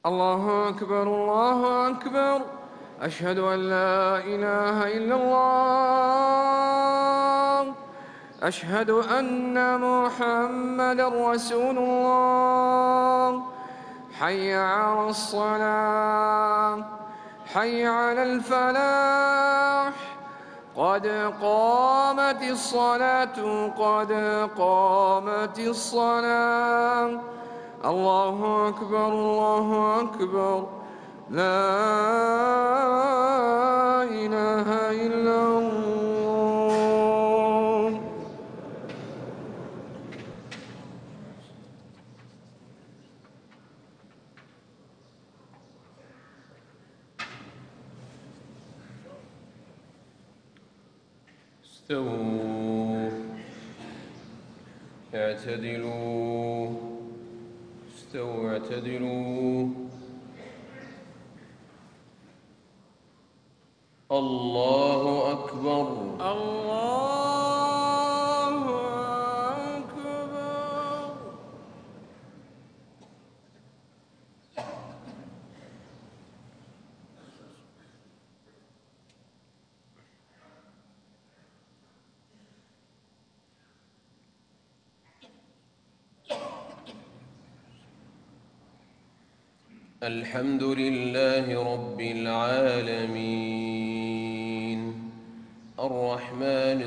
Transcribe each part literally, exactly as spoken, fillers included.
الله أكبر الله أكبر. أشهد أن لا إله إلا الله. أشهد أن محمدا رسول الله. حي على الصلاة، حي على الفلاح، قد قامت الصلاة، قد قامت الصلاة. الله أكبر الله أكبر. لا إله إلا الله. استووا، اعتدلوا، استووا اعتدلوا. الله أكبر الله أكبر. الحمد لله رب العالمين، الرحمن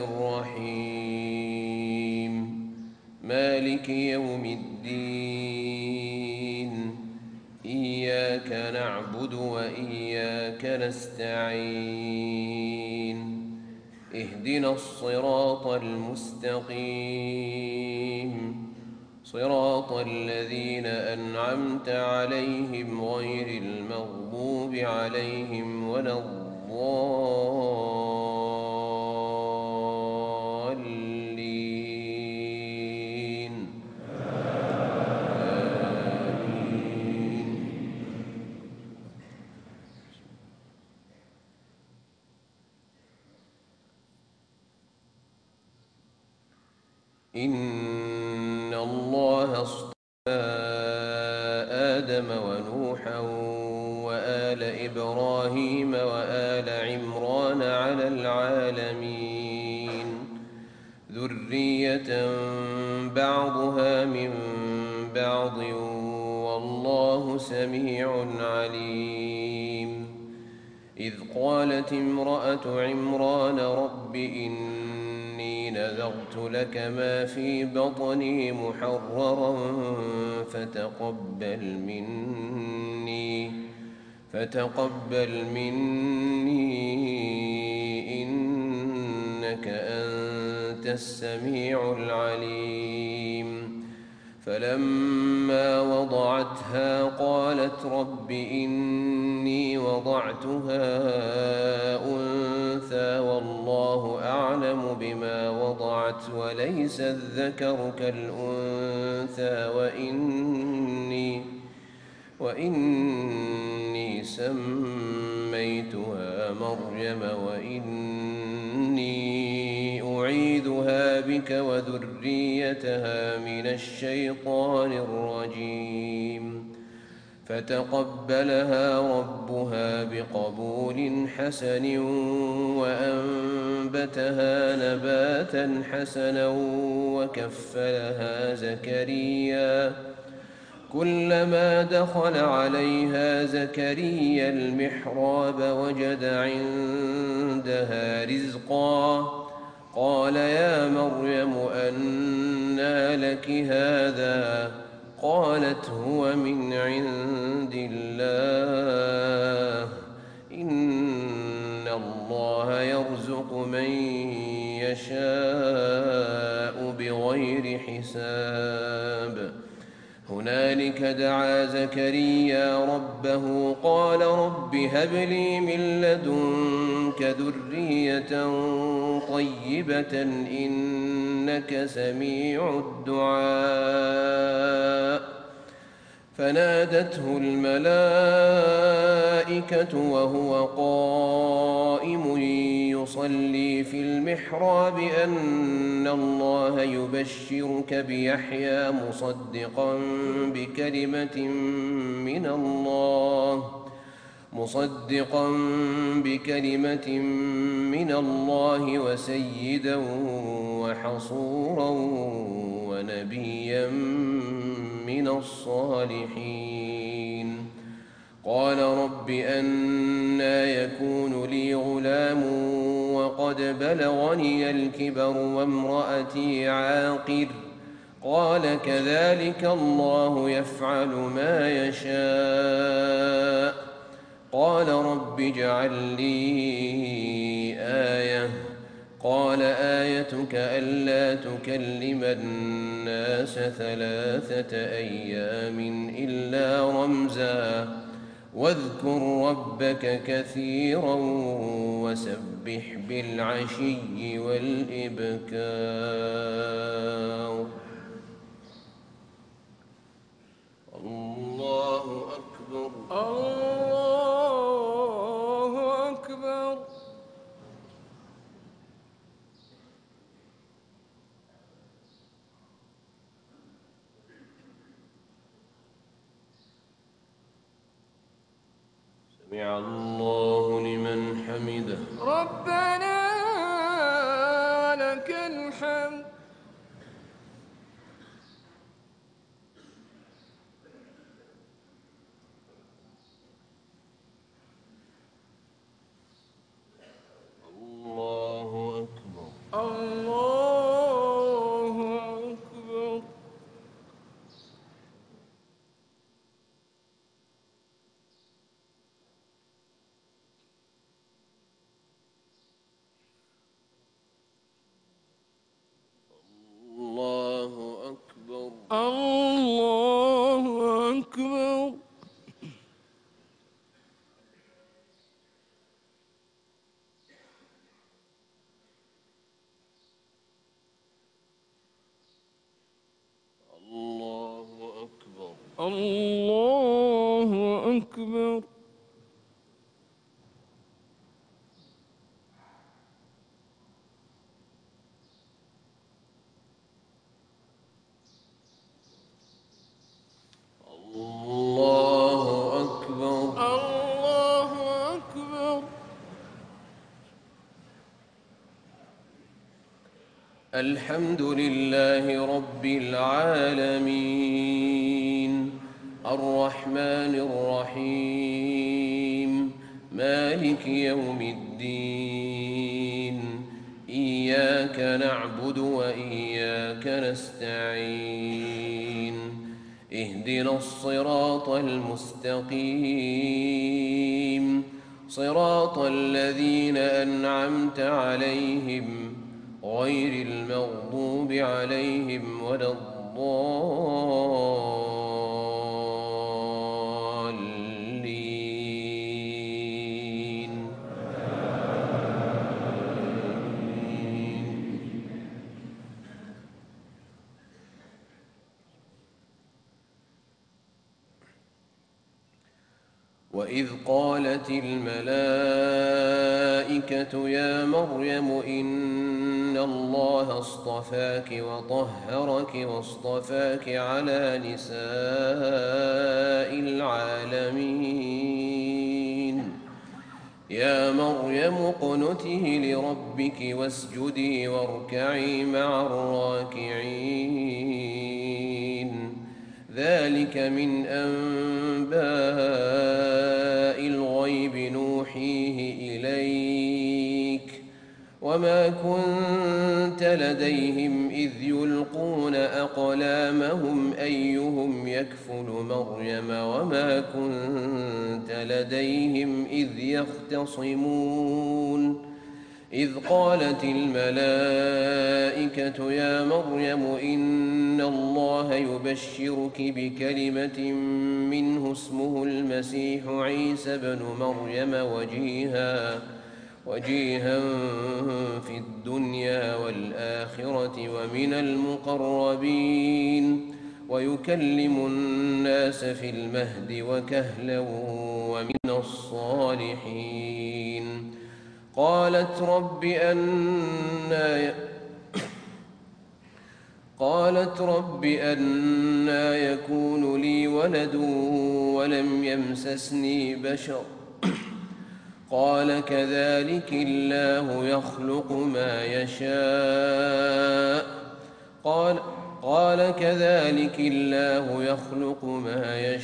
الرحيم، مالك يوم الدين. إياك نعبد وإياك نستعين. اهدنا الصراط المستقيم، صراط الذين أنعمت عليهم غير المغضوب عليهم ولا الضالين. آمين. إن الله اصطفى آدم ونوحا وآل إبراهيم وآل عمران على العالمين، ذرية بعضها من بعض، والله سميع عليم. إذ قالت امرأة عمران رب إني نذرت لك ما في بطني محررا فتقبل مني فتقبل مني إنك أنت السميع العليم. فلما وضعتها قالت رب إني وضعتها أنثى والله أعلم بما وضعت وليس الذكر كالأنثى وإني, وإني سميتها مريم وإني أعيذها بك وذريتها من الشيطان الرجيم. فتقبلها ربها بقبول حسن وأنبتها نباتا حسنا وكفلها زكريا. كلما دخل عليها زكريا المحراب وجد عندها رزقا. قال يا مريم أنى لك هذا؟ قالت هو من عند الله، إن الله يرزق من يشاء بغير حساب. هنالك دعا زكريا ربه قال رب هب لي من لدنك ذرية طيبة إنك سميع الدعاء. فنادته الملائكة وهو قائم يصلي في المحراب أن الله يبشرك بيحيى مصدقا بكلمة من الله مصدقا بكلمة من الله وسيدا وحصورا ونبيا من الصالحين. قال رب أنى يكون لي غلام وقد بلغني الكبر وامرأتي عاقر؟ قال كذلك الله يفعل ما يشاء. قال رب اجعل لي آية. قال آيتك ألا تكلم الناس ثلاثة أيام إلا رمزا واذكر ربك كثيرا وسبح بالعشي والإبكار. الله أكبر. الله أكبر. سمع الله لمن حمده. ربنا لك الحمد. الله أكبر. الله أكبر. الله أكبر. الله أكبر. الله أكبر. الله أكبر. الله أكبر. الله أكبر. الحمد لله رب العالمين الرحمن الرحيم مالك يوم الدين إياك نعبد وإياك نستعين اهدنا الصراط المستقيم صراط الذين أنعمت عليهم غير المغضوب عليهم ولا الضالين. وإذ قالت الملائكة يا مريم إن الله اصطفاك وطهرك واصطفاك على نساء العالمين يا مريم اقنتي لربك واسجدي واركعي مع الراكعين ذلك من أنباء الغيب نوحيه إليك وما كنت لديهم إذ يلقون أقلامهم أيهم يكفل مريم وما كنت لديهم إذ يختصمون إذ قالت الملائكة يا مريم إن الله يبشرك بكلمة منه اسمه المسيح عيسى بن مريم وجيها وجيها في الدنيا والآخرة ومن المقربين ويكلم الناس في المهد وكهلا ومن الصالحين قالت رب أنى قالت رب أنى يكون لي ولد ولم يمسسني بشر قال كذلك الله يخلق ما يشاء قال قال كذلك الله يخلق ما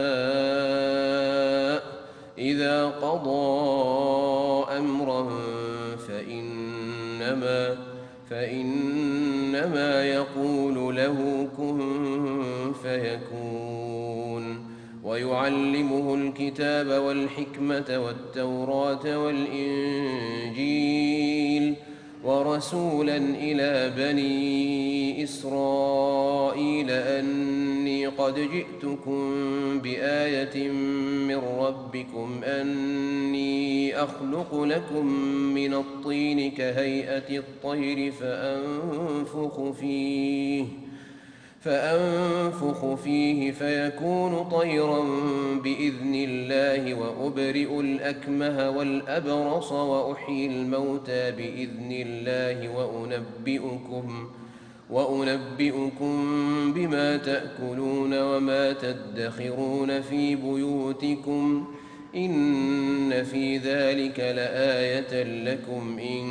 يشاء إذا قضى أمرا فإنما فإنما يقول له كن فيكون ويعلمه الكتاب والحكمة والتوراة والإنجيل ورسولا إلى بني إسرائيل أني قد جئتكم بآية من ربكم أني أخلق لكم من الطين كهيئة الطير فأنفخ فيه فأنفخ فيه فيكون طيرا بإذن الله وأبرئ الأكمه والأبرص وأحيي الموتى بإذن الله وأنبئكم وأنبئكم بما تأكلون وما تدخرون في بيوتكم إن في ذلك لآية لكم إن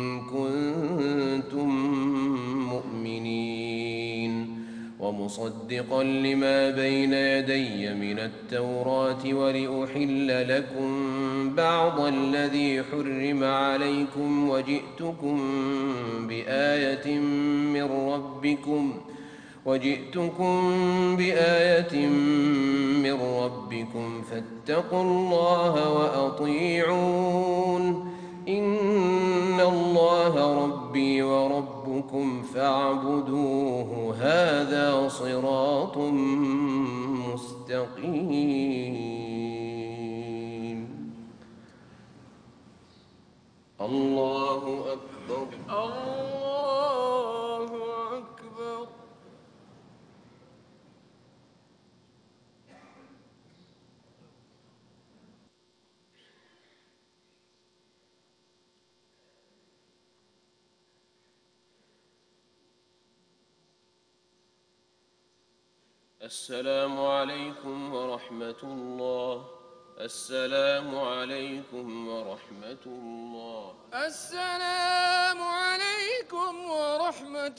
كنتم مؤمنين ومصدقا لما بين يدي من التوراة ولأحل لكم بعض الذي حرم عليكم وجئتكم بآية من ربكم وجئتكم بآية من ربكم فاتقوا الله وأطيعون إن الله ربي وربكم فاعبدوه هذا صراط مستقيم. الله أكبر. الله أكبر. السلام عليكم ورحمة الله. السلام عليكم ورحمة الله. السلام عليكم ورحمة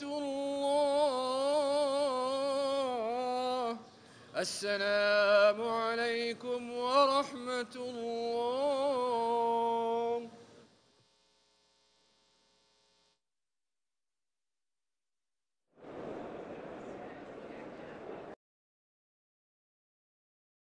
الله. السلام عليكم ورحمة الله.